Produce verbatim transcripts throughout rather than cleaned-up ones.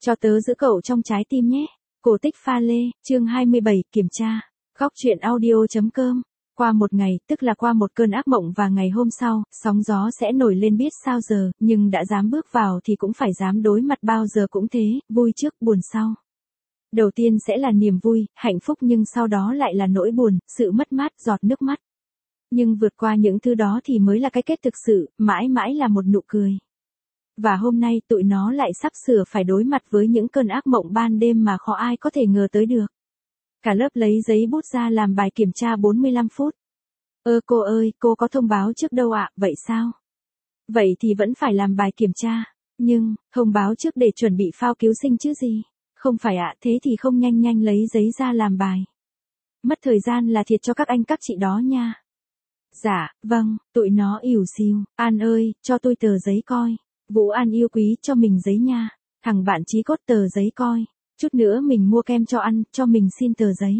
Cho tớ giữ cậu trong trái tim nhé. Cổ tích pha lê, chương hai mươi bảy, kiểm tra. Góc truyện audio.com. Qua một ngày, tức là qua một cơn ác mộng và ngày hôm sau, sóng gió sẽ nổi lên biết sao giờ, nhưng đã dám bước vào thì cũng phải dám đối mặt bao giờ cũng thế, vui trước, buồn sau. Đầu tiên sẽ là niềm vui, hạnh phúc nhưng sau đó lại là nỗi buồn, sự mất mát, giọt nước mắt. Nhưng vượt qua những thứ đó thì mới là cái kết thực sự, mãi mãi là một nụ cười. Và hôm nay tụi nó lại sắp sửa phải đối mặt với những cơn ác mộng ban đêm mà khó ai có thể ngờ tới được. Cả lớp lấy giấy bút ra làm bài kiểm tra bốn mươi lăm phút. Ơ cô ơi, cô có thông báo trước đâu ạ, vậy sao? Vậy thì vẫn phải làm bài kiểm tra. Nhưng, thông báo trước để chuẩn bị phao cứu sinh chứ gì? Không phải ạ, thế thì không nhanh nhanh lấy giấy ra làm bài. Mất thời gian là thiệt cho các anh các chị đó nha. Dạ, vâng, tụi nó ỉu xìu. An ơi, cho tôi tờ giấy coi. Vũ An yêu quý cho mình giấy nha. Thằng bạn chí cốt tờ giấy coi. Chút nữa mình mua kem cho ăn, cho mình xin tờ giấy.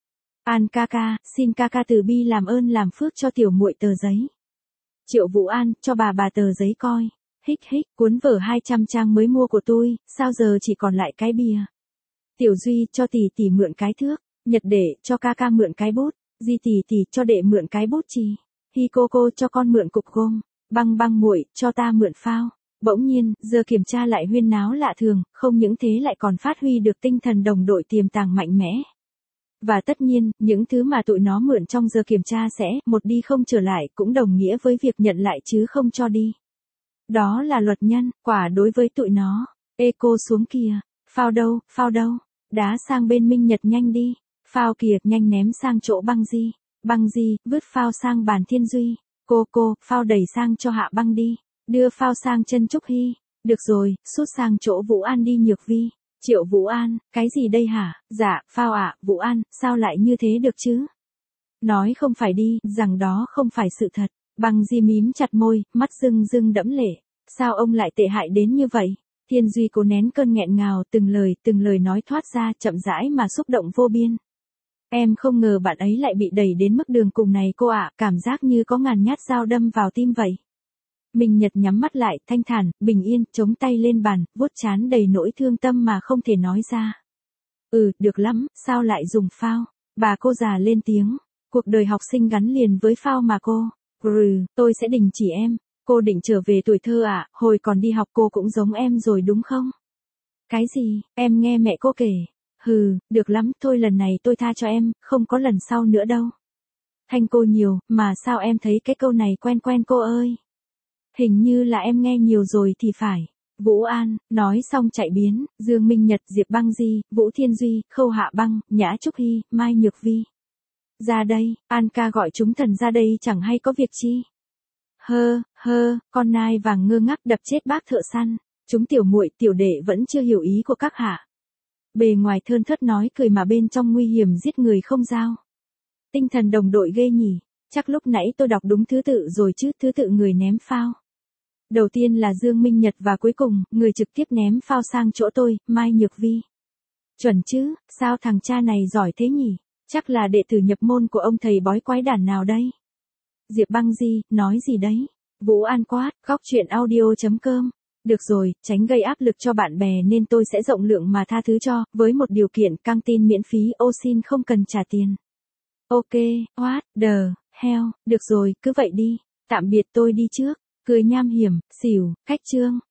An ca ca, xin ca ca từ bi làm ơn làm phước cho tiểu muội tờ giấy. Triệu Vũ An, cho bà bà tờ giấy coi. Hích hích, cuốn vở hai trăm trang mới mua của tôi, sao giờ chỉ còn lại cái bìa. Tiểu Duy, cho tỷ tỷ mượn cái thước. Nhật Đệ, cho ca ca mượn cái bút. Di tỷ tỷ, cho đệ mượn cái bút chì. Hi cô cô, cho con mượn cục gôm. Băng băng muội, cho ta mượn phao. Bỗng nhiên, giờ kiểm tra lại huyên náo lạ thường, không những thế lại còn phát huy được tinh thần đồng đội tiềm tàng mạnh mẽ. Và tất nhiên, những thứ mà tụi nó mượn trong giờ kiểm tra sẽ, một đi không trở lại, cũng đồng nghĩa với việc nhận lại chứ không cho đi. Đó là luật nhân, quả đối với tụi nó. Ê cô xuống kìa, phao đâu, phao đâu, đá sang bên Minh Nhật nhanh đi, phao kìa, nhanh ném sang chỗ Băng Di, Băng Di, vứt phao sang bàn Thiên Duy, cô cô, phao đẩy sang cho Hạ Băng đi. Đưa phao sang chân Trúc Hy. Được rồi, sút sang chỗ Vũ An đi Nhược Vi. Triệu Vũ An, cái gì đây hả? Dạ, phao ạ, à, Vũ An, sao lại như thế được chứ? Nói không phải đi, rằng đó không phải sự thật. Băng Di mím chặt môi, mắt rưng rưng đẫm lệ. Sao ông lại tệ hại đến như vậy? Thiên Duy cố nén cơn nghẹn ngào, từng lời, từng lời nói thoát ra, chậm rãi mà xúc động vô biên. Em không ngờ bạn ấy lại bị đẩy đến mức đường cùng này cô ạ, cảm giác như có ngàn nhát dao đâm vào tim vậy. Minh Nhật nhắm mắt lại, thanh thản, bình yên, chống tay lên bàn, vuốt trán đầy nỗi thương tâm mà không thể nói ra. Ừ, được lắm, sao lại dùng phao? Bà cô già lên tiếng. Cuộc đời học sinh gắn liền với phao mà cô. Ừ, tôi sẽ đình chỉ em. Cô định trở về tuổi thơ à, hồi còn đi học cô cũng giống em rồi đúng không? Cái gì, em nghe mẹ cô kể. Hừ, được lắm, thôi lần này tôi tha cho em, không có lần sau nữa đâu. Thanh cô nhiều, mà sao em thấy cái câu này quen quen cô ơi? Hình như là em nghe nhiều rồi thì phải. Vũ An, nói xong chạy biến, Dương Minh Nhật, Diệp Băng Di, Vũ Thiên Duy, Khâu Hạ Băng, Nhã Trúc Hy, Mai Nhược Vi. Ra đây, An ca gọi chúng thần ra đây chẳng hay có việc chi. Hơ, hơ, con nai vàng ngơ ngác đập chết bác thợ săn. Chúng tiểu muội tiểu đệ vẫn chưa hiểu ý của các hạ. Bề ngoài thơn thớt nói cười mà bên trong nguy hiểm giết người không dao. Tinh thần đồng đội ghê nhỉ, chắc lúc nãy tôi đọc đúng thứ tự rồi chứ, thứ tự người ném phao. Đầu tiên là Dương Minh Nhật và cuối cùng, người trực tiếp ném phao sang chỗ tôi, Mai Nhược Vi. Chuẩn chứ, sao thằng cha này giỏi thế nhỉ? Chắc là đệ tử nhập môn của ông thầy bói quái đản nào đây? Diệp Băng Di, nói gì đấy? Vũ An quát, góc truyện audio.com. Được rồi, tránh gây áp lực cho bạn bè nên tôi sẽ rộng lượng mà tha thứ cho, với một điều kiện căng tin miễn phí, ô xin không cần trả tiền. Ok, what the hell, được rồi, cứ vậy đi. Tạm biệt tôi đi trước. Cười nham hiểm, xỉu, khách trương.